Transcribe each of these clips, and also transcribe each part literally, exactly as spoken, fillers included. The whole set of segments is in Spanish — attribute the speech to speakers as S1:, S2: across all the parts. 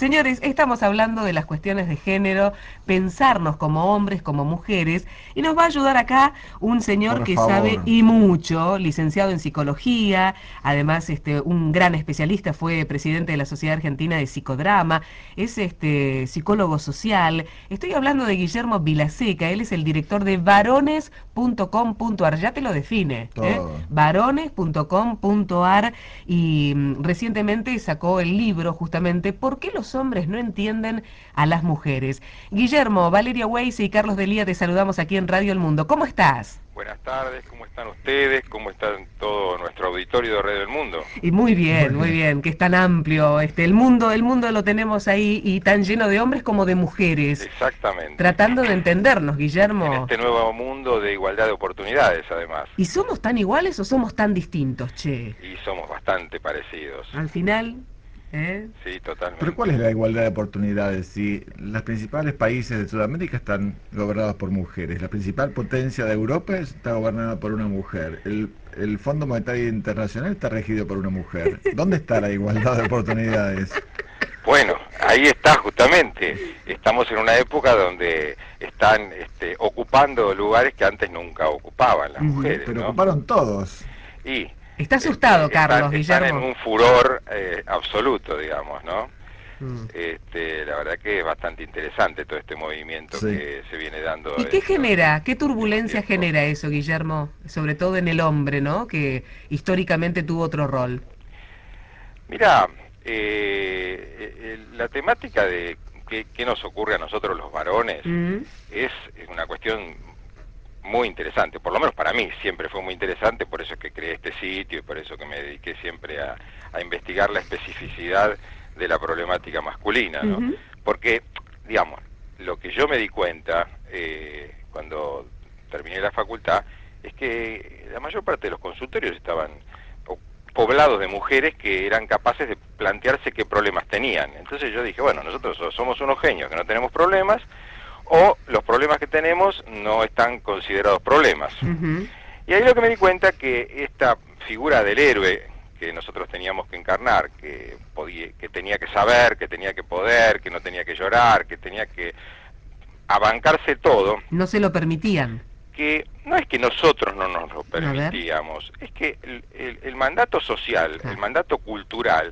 S1: Señores, estamos hablando de las cuestiones de género, pensarnos como hombres, como mujeres, y nos va a ayudar acá un señor
S2: Por
S1: que sabe
S2: favor.
S1: y mucho, licenciado en psicología, además este, un gran especialista, fue presidente de la Sociedad Argentina de Psicodrama, es este psicólogo social. Estoy hablando de Guillermo Vilaseca, él es el director de varones punto com punto ar, ya te lo define, ¿eh?
S2: Todo.
S1: varones punto com punto ar, y mm, recientemente sacó el libro justamente ¿Por qué los hombres no entienden a las mujeres? Guillermo, Valeria Weise y Carlos Delía, te saludamos aquí en Radio El Mundo. ¿Cómo estás?
S3: Buenas tardes, ¿cómo están ustedes? ¿Cómo está todo nuestro auditorio de Radio del Mundo?
S1: Y muy bien,
S2: Muy
S1: muy
S2: bien.
S1: bien, que es tan amplio, este, el mundo, el mundo lo tenemos ahí y tan lleno de hombres como de mujeres,
S3: Exactamente.
S1: tratando de entendernos,
S3: En
S1: Guillermo.
S3: este nuevo mundo de igualdad de oportunidades, además.
S1: ¿Y somos tan iguales o somos tan distintos, che?
S3: Y somos bastante parecidos.
S1: Al final, ¿eh?
S3: Sí, totalmente.
S2: Pero ¿cuál es la igualdad de oportunidades si los principales países de Sudamérica están gobernados por mujeres? La principal potencia de Europa está gobernada por una mujer. El, el Fondo Monetario Internacional está regido por una mujer. ¿Dónde está la igualdad de oportunidades?
S3: Bueno, ahí está justamente. Estamos en una época donde están este, ocupando lugares que antes nunca ocupaban las
S1: Ujú,
S3: mujeres,
S2: Pero
S3: ¿no?
S2: ocuparon todos.
S3: Y
S1: Está asustado,
S3: este,
S1: Carlos,
S3: están, están en
S1: Guillermo.
S3: un furor eh, absoluto, digamos, ¿no?
S1: Mm.
S3: Este, la verdad que es bastante interesante todo este movimiento
S2: Sí.
S3: que se viene dando.
S1: ¿Y qué
S3: en
S1: genera,
S3: estos
S1: qué turbulencia
S3: últimos tiempos.
S1: genera eso, Guillermo? Sobre todo en el hombre, ¿no? Que históricamente tuvo otro rol.
S3: Mira, eh, eh, la temática de qué, qué nos ocurre a nosotros los varones
S1: Mm.
S3: es una cuestión muy interesante, por lo menos para mí siempre fue muy interesante, por eso es que creé este sitio y por eso que me dediqué siempre a, a investigar la especificidad de la problemática masculina, ¿no?
S1: Ujú.
S3: Porque, digamos, lo que yo me di cuenta eh, cuando terminé la facultad es que la mayor parte de los consultorios estaban po- poblados de mujeres que eran capaces de plantearse qué problemas tenían. Entonces yo dije, bueno, nosotros o somos unos genios que no tenemos problemas, o los problemas que tenemos no están considerados problemas.
S1: Ujú.
S3: Y ahí lo que me di cuenta que esta figura del héroe que nosotros teníamos que encarnar, que podía, que tenía que saber, que tenía que poder, que no tenía que llorar, que tenía que abancarse todo,
S1: No se lo permitían.
S3: que no es que nosotros no nos lo
S1: A ver.
S3: permitíamos, es que el, el- el mandato social,
S1: Ah.
S3: el mandato cultural,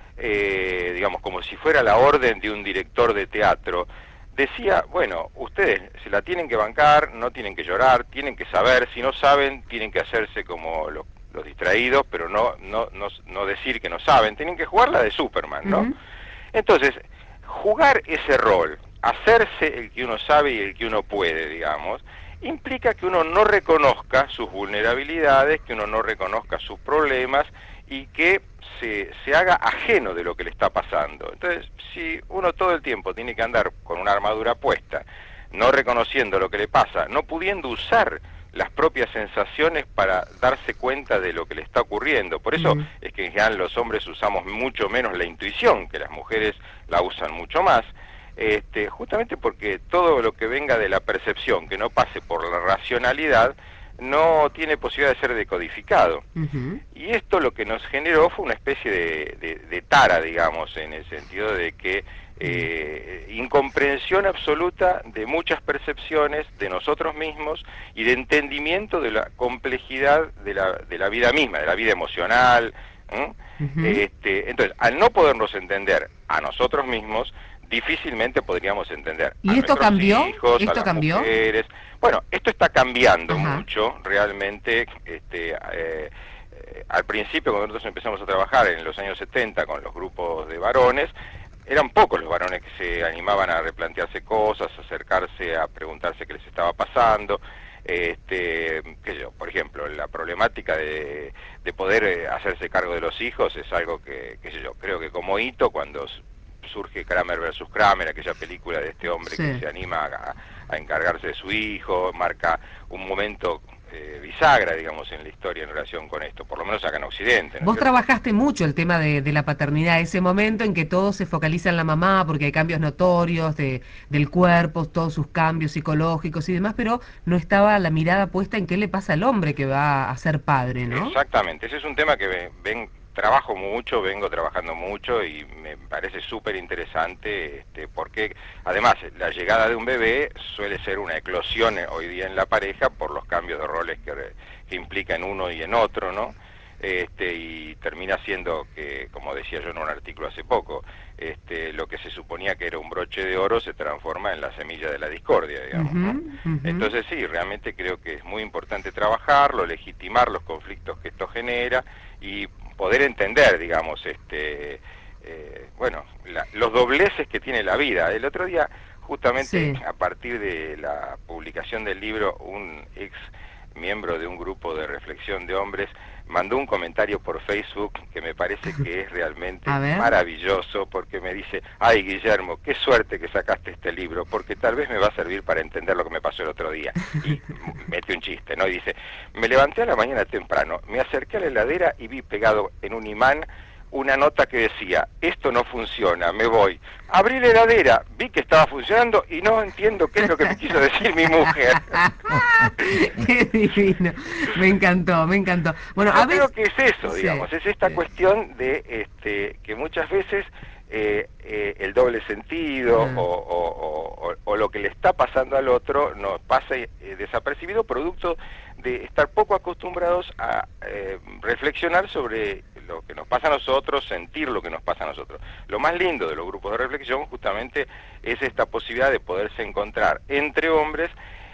S3: eh, digamos, como si fuera la orden de un director de teatro, decía, bueno, ustedes se la tienen que bancar, no tienen que llorar, tienen que saber, si no saben, tienen que hacerse como los, los distraídos, pero no, no, no, no decir que no saben, tienen que jugar la de Superman, ¿no?
S1: Ujú.
S3: Entonces, jugar ese rol, hacerse el que uno sabe y el que uno puede, digamos, implica que uno no reconozca sus vulnerabilidades, que uno no reconozca sus problemas y que se, se haga ajeno de lo que le está pasando. Entonces, si uno todo el tiempo tiene que andar con una armadura puesta, no reconociendo lo que le pasa, no pudiendo usar las propias sensaciones para darse cuenta de lo que le está ocurriendo. Por eso
S1: Mm.
S3: es que en general los hombres usamos mucho menos la intuición, que las mujeres la usan mucho más, este, justamente porque todo lo que venga de la percepción, que no pase por la racionalidad, no tiene posibilidad de ser decodificado.
S1: Ujú.
S3: Y esto lo que nos generó fue una especie de, de, de tara, digamos, en el sentido de que eh, incomprensión absoluta de muchas percepciones de nosotros mismos y de entendimiento de la complejidad de la, de la vida misma, de la vida emocional. ¿m?
S1: Ujú.
S3: Este, entonces, al no podernos entender a nosotros mismos, difícilmente podríamos entender
S1: ¿Y
S3: a
S1: esto
S3: nuestros
S1: cambió?
S3: hijos,
S1: ¿Esto
S3: a las
S1: cambió?
S3: mujeres. Bueno, esto está cambiando
S1: Ajá.
S3: mucho, realmente. Este, eh, eh, al principio, cuando nosotros empezamos a trabajar en los años setenta con los grupos de varones, eran pocos los varones que se animaban a replantearse cosas, a acercarse, a preguntarse qué les estaba pasando. Este, qué sé yo, por ejemplo, la problemática de, de poder eh, hacerse cargo de los hijos es algo que, qué sé yo, creo que como hito cuando s- surge Kramer versus Kramer, aquella película de este hombre
S1: Sí.
S3: que se anima a, a encargarse de su hijo, marca un momento eh, bisagra, digamos, en la historia en relación con esto, por lo menos acá en Occidente, ¿no es
S1: Vos
S3: cierto?
S1: trabajaste mucho el tema de, de la paternidad, ese momento en que todo se focaliza en la mamá porque hay cambios notorios de, del cuerpo, todos sus cambios psicológicos y demás, pero no estaba la mirada puesta en qué le pasa al hombre que va a ser padre, ¿no?
S3: Exactamente, ese es un tema que ve- ven trabajo mucho, vengo trabajando mucho y me parece súper interesante, este, porque además la llegada de un bebé suele ser una eclosión hoy día en la pareja por los cambios de roles que, que implica en uno y en otro, ¿no? Este, y termina siendo que, como decía yo en un artículo hace poco, este, lo que se suponía que era un broche de oro se transforma en la semilla de la discordia, digamos, ¿no?
S1: Uh-huh, uh-huh.
S3: Entonces sí, realmente creo que es muy importante trabajarlo, legitimar los conflictos que esto genera y poder entender, digamos, este, eh, bueno, la, los dobleces que tiene la vida. El otro día, justamente
S1: Sí.
S3: a partir de la publicación del libro, un ex miembro de un grupo de reflexión de hombres mandó un comentario por Facebook que me parece que es realmente maravilloso, porque me dice: ay, Guillermo, qué suerte que sacaste este libro, porque tal vez me va a servir para entender lo que me pasó el otro día. Y mete un chiste, ¿no? Y dice: me levanté a la mañana temprano, me acerqué a la heladera y vi pegado en un imán una nota que decía: esto no funciona, me voy. Abrí la heladera, vi que estaba funcionando y no entiendo qué es lo que me quiso decir mi mujer.
S1: Qué divino, me encantó, me encantó. Bueno,
S3: Yo
S1: a
S3: creo
S1: veces...
S3: que es eso, digamos,
S1: sí,
S3: es esta
S1: sí.
S3: cuestión de este, que muchas veces eh, eh, el doble sentido
S1: Ah.
S3: o, o, o, o lo que le está pasando al otro nos pasa eh, desapercibido, producto de estar poco acostumbrados a eh, reflexionar sobre lo que nos pasa a nosotros, sentir lo que nos pasa a nosotros. Lo más lindo de los grupos de reflexión justamente es esta posibilidad de poderse encontrar entre hombres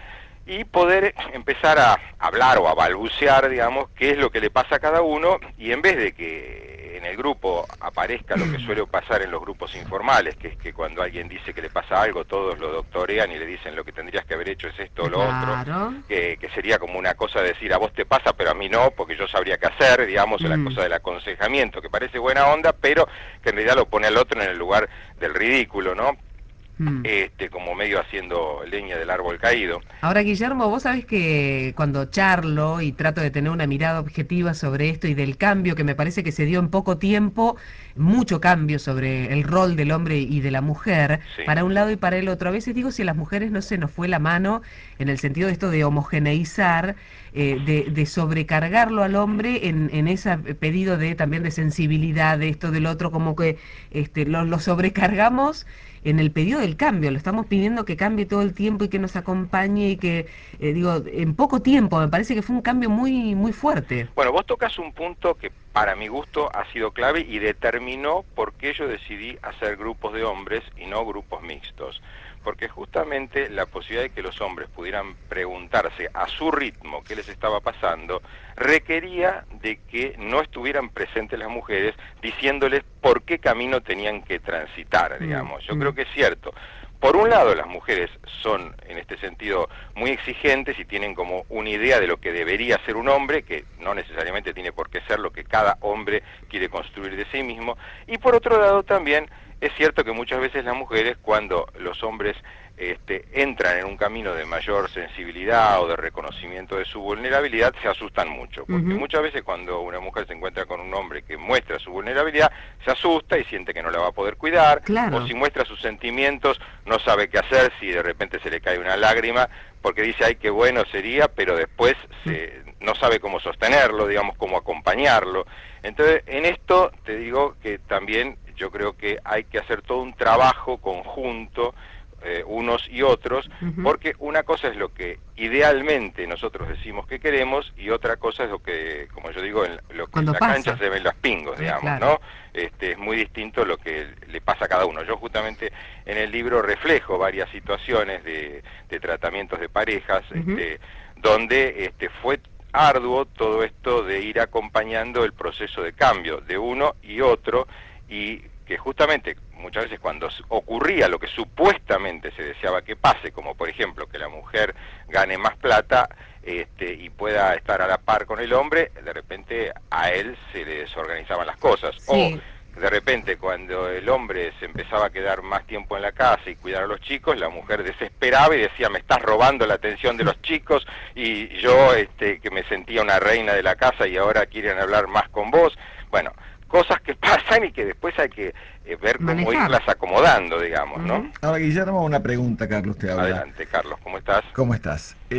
S3: y poder empezar a hablar o a balbucear, digamos, qué es lo que le pasa a cada uno, y en vez de que en el grupo aparezca lo que suele pasar en los grupos informales, que es que cuando alguien dice que le pasa algo, todos lo doctorean y le dicen lo que tendrías que haber hecho es esto o lo
S1: Claro.
S3: otro, que, que sería como una cosa de decir a vos te pasa pero a mí no, porque yo sabría qué hacer, digamos,
S1: Mm.
S3: la cosa del aconsejamiento, que parece buena onda, pero que en realidad lo pone al otro en el lugar del ridículo, ¿no?
S1: Mm.
S3: Este, como medio haciendo leña del árbol caído.
S1: Ahora, Guillermo, vos sabés que cuando charlo y trato de tener una mirada objetiva sobre esto y del cambio que me parece que se dio en poco tiempo, mucho cambio sobre el rol del hombre y de la mujer,
S3: Sí.
S1: para un lado y para el otro. A veces digo si a las mujeres no se nos fue la mano en el sentido de esto de homogeneizar, eh, de, de sobrecargarlo al hombre en, en ese pedido de también de sensibilidad, de esto del otro, como que este, lo, lo sobrecargamos en el pedido del cambio, lo estamos pidiendo que cambie todo el tiempo y que nos acompañe y que, eh, digo, en poco tiempo, me parece que fue un cambio muy muy fuerte.
S3: Bueno, vos tocas un punto que para mi gusto ha sido clave y determinó por qué yo decidí hacer grupos de hombres y no grupos mixtos. Porque justamente la posibilidad de que los hombres pudieran preguntarse a su ritmo qué les estaba pasando requería de que no estuvieran presentes las mujeres diciéndoles por qué camino tenían que transitar, digamos. Yo
S1: Mm,
S3: creo que es cierto. Por un lado, las mujeres son, en este sentido, muy exigentes y tienen como una idea de lo que debería ser un hombre, que no necesariamente tiene por qué ser lo que cada hombre quiere construir de sí mismo. Y por otro lado también es cierto que muchas veces las mujeres, cuando los hombres este, entran en un camino de mayor sensibilidad o de reconocimiento de su vulnerabilidad, se asustan mucho. Porque
S1: uh-huh.
S3: muchas veces cuando una mujer se encuentra con un hombre que muestra su vulnerabilidad, se asusta y siente que no la va a poder cuidar,
S1: Claro.
S3: o si muestra sus sentimientos, no sabe qué hacer, si de repente se le cae una lágrima, porque dice, ay, qué bueno sería, pero después se, no sabe cómo sostenerlo, digamos, cómo acompañarlo. Entonces, en esto te digo que también yo creo que hay que hacer todo un trabajo conjunto, eh, unos y otros,
S1: Uh-huh.
S3: porque una cosa es lo que idealmente nosotros decimos que queremos y otra cosa es lo que, como yo digo, en lo que
S1: Cuando
S3: en la
S1: pasa.
S3: cancha se ven los pingos,
S1: Eh,
S3: digamos,
S1: claro.
S3: ¿no? Este, es muy distinto lo que le pasa a cada uno. Yo justamente en el libro reflejo varias situaciones de, de tratamientos de parejas,
S1: Uh-huh.
S3: este, donde este, fue arduo todo esto de ir acompañando el proceso de cambio de uno y otro, y que justamente muchas veces cuando ocurría lo que supuestamente se deseaba que pase, como por ejemplo que la mujer gane más plata este, y pueda estar a la par con el hombre, de repente a él se le desorganizaban las cosas.
S1: Sí.
S3: O de repente cuando el hombre se empezaba a quedar más tiempo en la casa y cuidar a los chicos, la mujer desesperaba y decía, me estás robando la atención de los chicos, y yo este, que me sentía una reina de la casa y ahora quieren hablar más con vos. Bueno, cosas que pasan y que después hay que eh, ver cómo
S1: Manejar.
S3: irlas acomodando, digamos, ¿no?
S1: Uh-huh.
S2: Ahora, Guillermo, una pregunta, Carlos te habla.
S3: Adelante, Carlos, ¿cómo estás?
S2: ¿Cómo estás? Eh,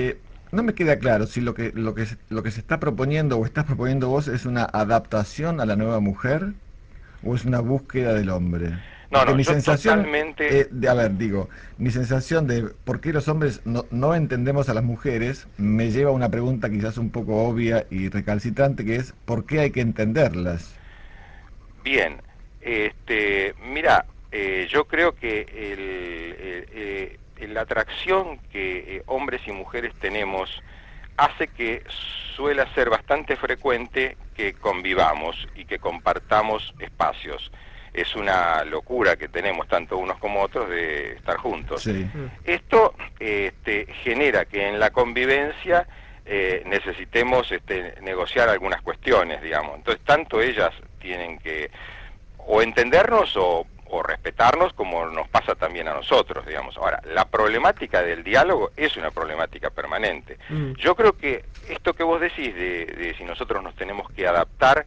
S2: no me queda claro si lo que, lo que, se- lo que se está proponiendo o estás proponiendo vos es una adaptación a la nueva mujer o es una búsqueda del hombre.
S3: No,
S2: Porque
S3: no,
S2: mi
S3: yo
S2: sensación,
S3: totalmente...
S2: eh, de, a ver, digo, mi sensación de por qué los hombres no, no entendemos a las mujeres me lleva a una pregunta quizás un poco obvia y recalcitrante, que es ¿por qué hay que entenderlas?
S3: Bien, este, mira, eh, yo creo que el, eh, eh, la atracción que eh, hombres y mujeres tenemos hace que suela ser bastante frecuente que convivamos y que compartamos espacios. Es una locura que tenemos tanto unos como otros de estar juntos.
S2: Sí.
S1: Mm.
S3: Esto este, genera que en la convivencia eh, necesitemos este, negociar algunas cuestiones, digamos. Entonces, tanto ellas tienen que o entendernos o, o respetarnos, como nos pasa también a nosotros, digamos. Ahora, la problemática del diálogo es una problemática permanente.
S1: Mm.
S3: Yo creo que esto que vos decís de, de si nosotros nos tenemos que adaptar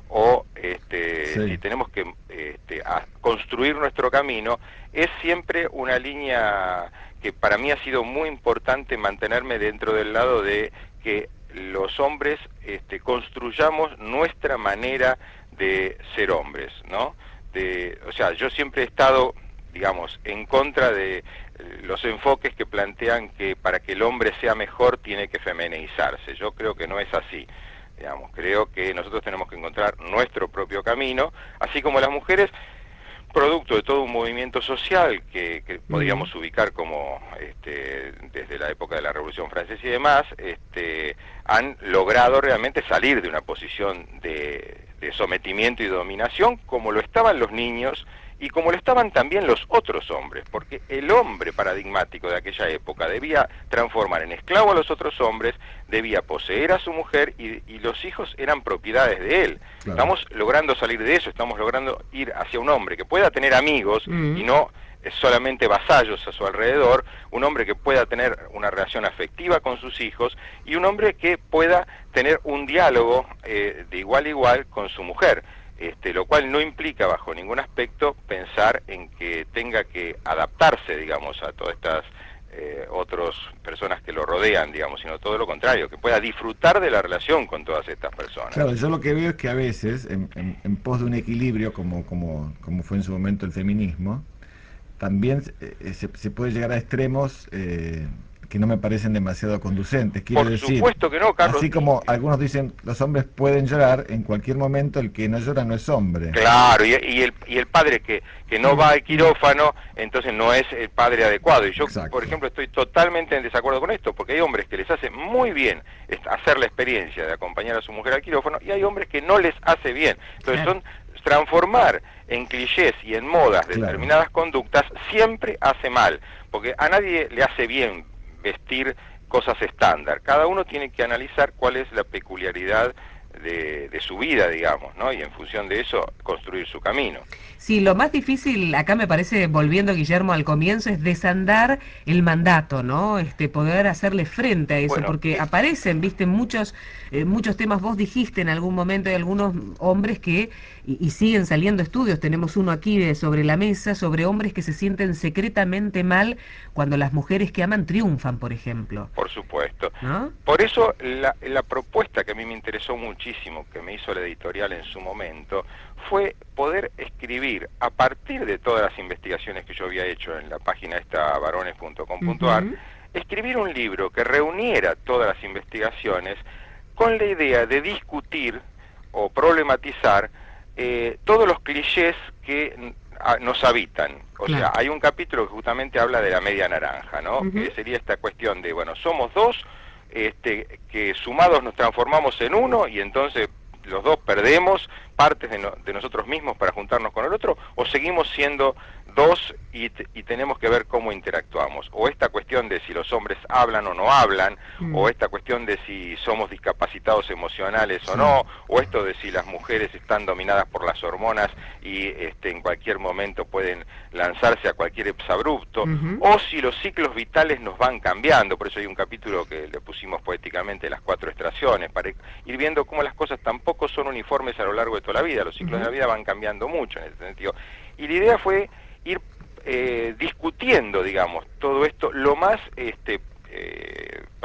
S3: o este,
S2: Sí.
S3: si tenemos que este, a construir nuestro camino, es siempre una línea que para mí ha sido muy importante mantenerme dentro del lado de que los hombres este, construyamos nuestra manera de ser hombres, ¿no? De, o sea, yo siempre he estado, digamos, en contra de eh, los enfoques que plantean que para que el hombre sea mejor tiene que feminizarse. Yo creo que no es así. Digamos, creo que nosotros tenemos que encontrar nuestro propio camino, así como las mujeres, producto de todo un movimiento social que, que podríamos
S1: Mm.
S3: ubicar como este, desde la época de la Revolución Francesa y demás, este, han logrado realmente salir de una posición de, de sometimiento y dominación, como lo estaban los niños y como lo estaban también los otros hombres, porque el hombre paradigmático de aquella época debía transformar en esclavo a los otros hombres, debía poseer a su mujer y, y los hijos eran propiedades de él.
S2: Claro.
S3: Estamos logrando salir de eso, estamos logrando ir hacia un hombre que pueda tener amigos
S1: Mm.
S3: y no eh, solamente vasallos a su alrededor, un hombre que pueda tener una relación afectiva con sus hijos y un hombre que pueda tener un diálogo eh, de igual a igual con su mujer. Este, lo cual no implica bajo ningún aspecto pensar en que tenga que adaptarse, digamos, a todas estas eh, otras personas que lo rodean, digamos, sino todo lo contrario, que pueda disfrutar de la relación con todas estas personas.
S2: Claro, yo lo que veo es que a veces, en, en- en pos de un equilibrio, como, como, como fue en su momento el feminismo, también eh, se, se puede llegar a extremos eh, que no me parecen demasiado conducentes. Quiero
S3: Por
S2: decir,
S3: supuesto que no, Carlos.
S2: así como algunos dicen, los hombres pueden llorar, en cualquier momento el que no llora no es hombre.
S3: Claro, y, y el, y el padre que, que no va al quirófano, entonces no es el padre adecuado. Y yo,
S2: Exacto.
S3: por ejemplo, estoy totalmente en desacuerdo con esto, porque hay hombres que les hace muy bien est- hacer la experiencia de acompañar a su mujer al quirófano, y hay hombres que no les hace bien. Entonces
S1: Claro.
S3: son transformar en clichés y en modas
S2: Claro.
S3: determinadas conductas siempre hace mal, porque a nadie le hace bien vestir cosas estándar. Cada uno tiene que analizar cuál es la peculiaridad de, de su vida, digamos, ¿no? Y en función de eso construir su camino.
S1: Sí, lo más difícil acá me parece, volviendo Guillermo al comienzo, es desandar el mandato, ¿no? Este, poder hacerle frente a eso,
S3: Bueno,
S1: porque
S3: eh,
S1: aparecen, viste, muchos, eh, muchos temas. Vos dijiste en algún momento, hay algunos hombres que, y, y siguen saliendo estudios, tenemos uno aquí de, sobre la mesa, sobre hombres que se sienten secretamente mal cuando las mujeres que aman triunfan, por ejemplo,
S3: Por supuesto.
S1: ¿no?
S3: Por eso la, la propuesta que a mí me interesó muchísimo, que me hizo la editorial en su momento, fue poder escribir, a partir de todas las investigaciones que yo había hecho en la página esta varones punto com punto ar,
S1: Ujú.
S3: escribir un libro que reuniera todas las investigaciones con la idea de discutir o problematizar eh, todos los clichés que mm, a- nos habitan. O
S1: Claro.
S3: sea, hay un capítulo que justamente habla de la media naranja, ¿no?
S1: Ujú.
S3: Que sería esta cuestión de, bueno, somos dos, este, que sumados nos transformamos en uno y entonces los dos perdemos partes de, no- de nosotros mismos para juntarnos con el otro, o seguimos siendo dos y, te- y tenemos que ver cómo interactuamos. O esta cuestión de si los hombres hablan o no hablan,
S1: Mm.
S3: o esta cuestión de si somos discapacitados emocionales o
S2: Sí.
S3: no, o esto de si las mujeres están dominadas por las hormonas y este, en cualquier momento pueden lanzarse a cualquier exabrupto,
S1: Ujú.
S3: o si los ciclos vitales nos van cambiando. Por eso hay un capítulo que le pusimos poéticamente las cuatro estaciones, para ir viendo cómo las cosas tampoco son uniformes a lo largo de toda la vida, los ciclos
S1: Ujú.
S3: de la vida van cambiando mucho en ese sentido. Y la idea fue ir eh, discutiendo, digamos, todo esto lo más este, eh,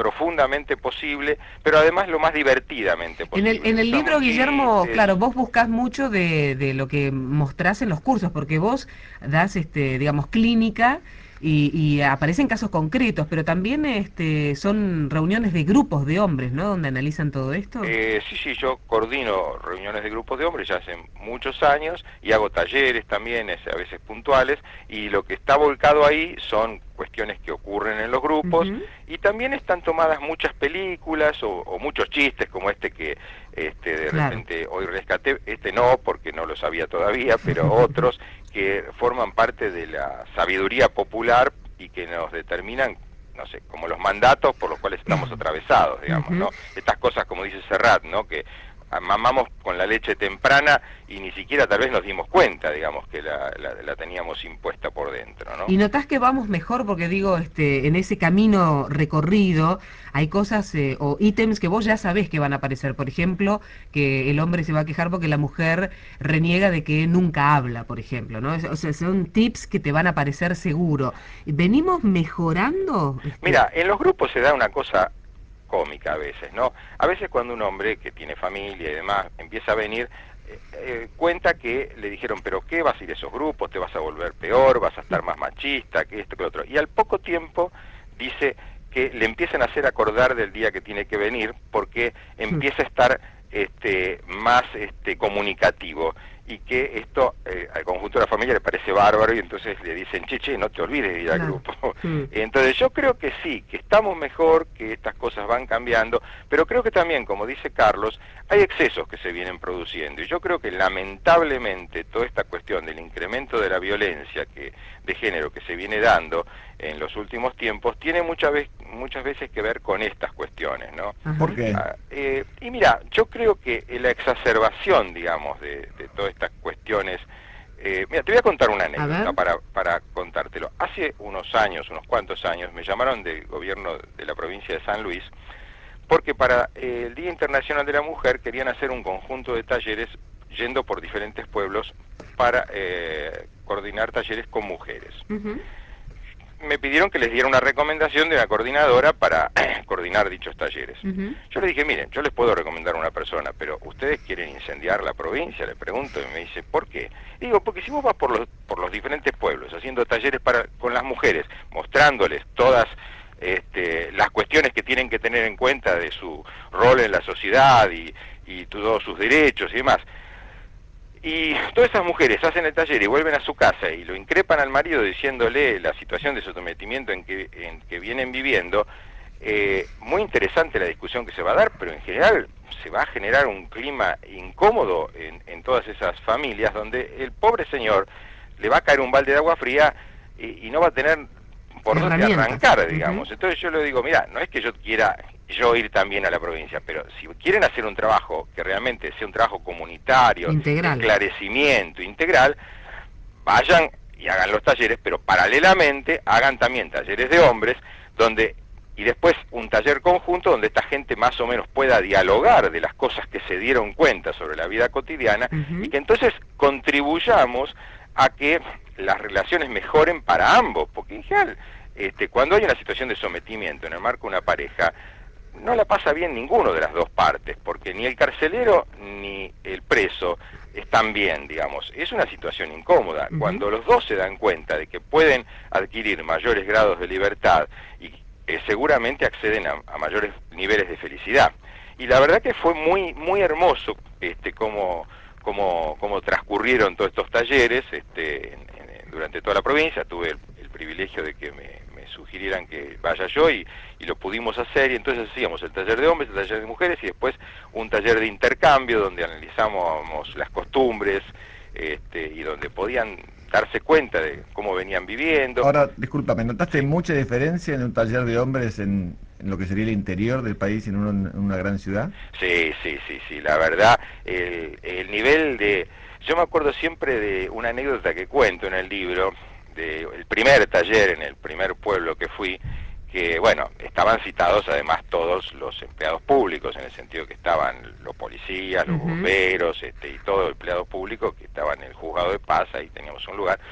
S3: profundamente posible, pero además lo más divertidamente
S1: En
S3: posible.
S1: el, en el libro,
S3: Usamos
S1: Guillermo,
S3: chistes.
S1: claro, vos buscás mucho de, de lo que mostrás en los cursos, porque vos das, este, digamos, clínica y, y aparecen casos concretos, pero también este, son reuniones de grupos de hombres, ¿no? Donde analizan todo esto.
S3: Eh, sí, sí, yo coordino reuniones de grupos de hombres ya hace muchos años y hago talleres también, es, a veces puntuales, y lo que está volcado ahí son cuestiones que ocurren en los grupos,
S1: Ujú.
S3: y también están tomadas muchas películas o, o muchos chistes como este que este, de
S1: Claro.
S3: repente hoy rescaté, este no porque no lo sabía todavía, pero otros que forman parte de la sabiduría popular y que nos determinan, no sé, como los mandatos por los cuales estamos atravesados, digamos,
S1: Ujú.
S3: ¿no? Estas cosas, como dice Serrat, ¿no? Que mamamos con la leche temprana y ni siquiera tal vez nos dimos cuenta, digamos, que la, la, la teníamos impuesta por dentro, ¿no?
S1: Y notás que vamos mejor porque digo, este, en ese camino recorrido hay cosas eh, o ítems que vos ya sabés que van a aparecer. Por ejemplo, que el hombre se va a quejar porque la mujer reniega de que nunca habla, por ejemplo, ¿no? Es- O sea, son tips que te van a aparecer seguro. ¿Venimos mejorando? Este,
S3: Mira, en los grupos se da una cosa cómica a veces, ¿no? A veces cuando un hombre que tiene familia y demás empieza a venir, eh, eh, cuenta que le dijeron, pero ¿qué vas a ir a esos grupos? ¿Te vas a volver peor? ¿Vas a estar más machista? Que esto, que lo otro. Y al poco tiempo dice que le empiezan a hacer acordar del día que tiene que venir porque empieza a estar este, más este, comunicativo, y que esto eh, al conjunto de la familia le parece bárbaro y entonces le dicen, che, che, no te olvides de ir al
S1: Claro.
S3: grupo.
S1: Mm.
S3: Entonces yo creo que sí, que estamos mejor, que estas cosas van cambiando, pero creo que también, como dice Carlos, hay excesos que se vienen produciendo, y yo creo que lamentablemente toda esta cuestión del incremento de la violencia que, de género que se viene dando en los últimos tiempos tiene muchas veces, muchas veces que ver con estas cuestiones, ¿no?
S1: Ajá.
S2: ¿Por qué?
S3: Ah, eh, y mira, yo creo que la exacerbación, digamos, de, de todas estas cuestiones, eh, mira, te voy a contar una anécdota
S1: ver.
S3: para, para contártelo. Hace unos años, unos cuantos años, me llamaron del gobierno de la provincia de San Luis, porque para eh, el Día Internacional de la Mujer querían hacer un conjunto de talleres yendo por diferentes pueblos para eh, coordinar talleres con mujeres.
S1: Ujú.
S3: Me pidieron que les diera una recomendación de una coordinadora para coordinar dichos talleres.
S1: Ujú.
S3: Yo les dije, miren, yo les puedo recomendar a una persona, pero ustedes quieren incendiar la provincia, le pregunto, y me dice, ¿por qué? Y digo, porque si vos vas por los, por los diferentes pueblos haciendo talleres para, con las mujeres, mostrándoles todas este, las cuestiones que tienen que tener en cuenta de su rol en la sociedad y, y todos sus derechos y demás, y todas esas mujeres hacen el taller y vuelven a su casa y lo increpan al marido diciéndole la situación de sometimiento en que, en que vienen viviendo, eh, muy interesante la discusión que se va a dar, pero en general se va a generar un clima incómodo en, en todas esas familias donde el pobre señor le va a caer un balde de agua fría y, y no va a tener por dónde
S1: Herramientas.
S3: arrancar, digamos.
S1: Ujú.
S3: Entonces yo le digo, mira, no es que yo quiera yo ir también a la provincia, pero si quieren hacer un trabajo que realmente sea un trabajo comunitario,
S1: Integral.
S3: de esclarecimiento integral, vayan y hagan los talleres, pero paralelamente hagan también talleres de hombres, donde y después un taller conjunto donde esta gente más o menos pueda dialogar de las cosas que se dieron cuenta sobre la vida cotidiana,
S1: Ujú.
S3: y que entonces contribuyamos a que las relaciones mejoren para ambos, porque en general, este, cuando hay una situación de sometimiento en el marco de una pareja, no la pasa bien ninguno de las dos partes, porque ni el carcelero ni el preso están bien, digamos. Es una situación incómoda.
S1: Ujú.
S3: Cuando los dos se dan cuenta de que pueden adquirir mayores grados de libertad y eh, seguramente acceden a, a mayores niveles de felicidad. Y la verdad que fue muy muy hermoso este cómo, cómo, cómo transcurrieron todos estos talleres este, en, en, durante toda la provincia. Tuve el, el privilegio de que me, me sugirieran que vaya yo y, y lo pudimos hacer, y entonces hacíamos el taller de hombres, el taller de mujeres y después un taller de intercambio donde analizamos las costumbres este, y donde podían darse cuenta de cómo venían viviendo.
S2: Ahora, discúlpame, ¿notaste mucha diferencia en un taller de hombres en, en lo que sería el interior del país y en, uno, en una gran ciudad?
S3: Sí, sí, sí, sí, la verdad, el, el nivel de... Yo me acuerdo siempre de una anécdota que cuento en el libro, de el primer taller en el primer pueblo que fui, que, bueno, estaban citados además todos los empleados públicos, en el sentido que estaban los policías, los
S1: Ujú.
S3: bomberos, este, y todo el empleado público que estaba en el juzgado de paz, ahí teníamos un lugar.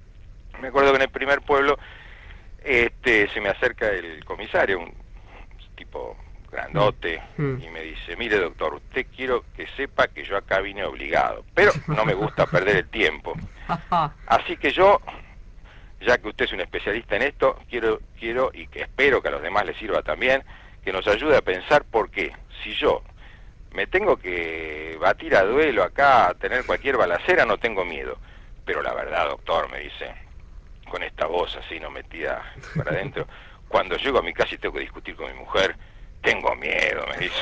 S3: Me acuerdo que en el primer pueblo este, se me acerca el comisario, un tipo grandote,
S1: Mm.
S3: y me dice, mire doctor, usted quiero que sepa que yo acá vine obligado, pero no me gusta perder el tiempo. Así que yo, ya que usted es un especialista en esto, quiero, quiero y que espero que a los demás les sirva también, que nos ayude a pensar por qué, si yo me tengo que batir a duelo acá, a tener cualquier balacera, no tengo miedo. Pero la verdad, doctor, me dice, con esta voz así no metida para adentro, cuando llego a mi casa y tengo que discutir con mi mujer, tengo miedo, me dice.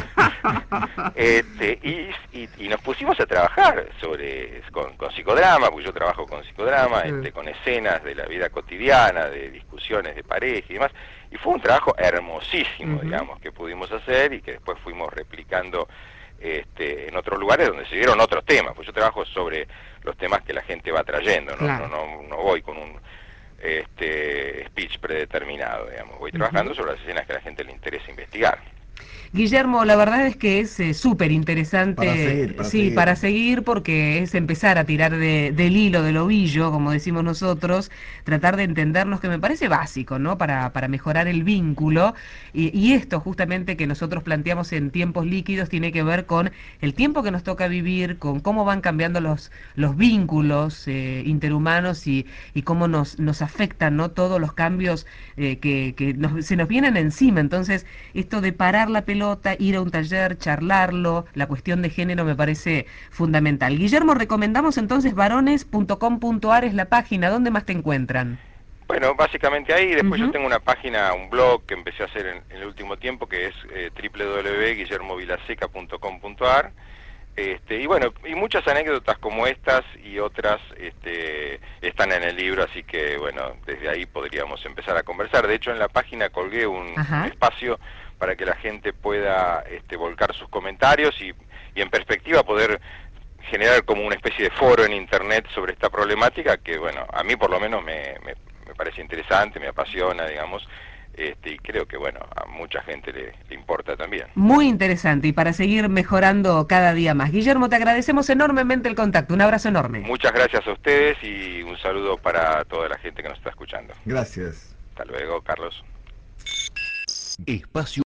S3: este, y, y, y nos pusimos a trabajar sobre con, con psicodrama, porque yo trabajo con psicodrama,
S1: Mm.
S3: este, con escenas de la vida cotidiana, de discusiones de pareja y demás, y fue un trabajo hermosísimo,
S1: Ujú.
S3: digamos, que pudimos hacer y que después fuimos replicando este, en otros lugares donde se dieron otros temas, pues yo trabajo sobre los temas que la gente va trayendo, no,
S1: Claro.
S3: no, no, no voy con un este speech predeterminado, digamos, voy trabajando
S1: Ujú.
S3: sobre las escenas que a la gente le interesa investigar.
S1: Guillermo, la verdad es que es eh, súper interesante,
S2: Para seguir, para
S1: sí,
S2: seguir.
S1: para seguir, porque es empezar a tirar de, del hilo, del ovillo, como decimos nosotros, tratar de entendernos, que me parece básico, ¿no? Para, para mejorar el vínculo, y, y esto justamente que nosotros planteamos en Tiempos Líquidos tiene que ver con el tiempo que nos toca vivir, con cómo van cambiando los, los vínculos eh, interhumanos y, y cómo nos, nos afectan, ¿no? Todos los cambios eh, que, que nos- se nos vienen encima. Entonces, esto de parar la pelota, ir a un taller, charlarlo, la cuestión de género me parece fundamental. Guillermo, recomendamos entonces varones punto com punto ar es la página. ¿Dónde más te encuentran?
S3: Bueno, básicamente ahí, después
S1: Ujú.
S3: yo tengo una página, un blog que empecé a hacer en, en el último tiempo, que es eh, w w w punto guillermo vilaseca punto com punto ar. Este, y bueno, y muchas anécdotas como estas y otras este, están en el libro, así que bueno, desde ahí podríamos empezar a conversar. De hecho, en la página colgué un,
S1: Ajá.
S3: un espacio para que la gente pueda este, volcar sus comentarios y, y en perspectiva poder generar como una especie de foro en internet sobre esta problemática que, bueno, a mí por lo menos me, me, me parece interesante, me apasiona, digamos, este, y creo que, bueno, a mucha gente le, le importa también.
S1: Muy interesante y para seguir mejorando cada día más. Guillermo, te agradecemos enormemente el contacto. Un abrazo enorme.
S3: Muchas gracias a ustedes y un saludo para toda la gente que nos está escuchando.
S2: Gracias.
S3: Hasta luego, Carlos.
S4: Espacio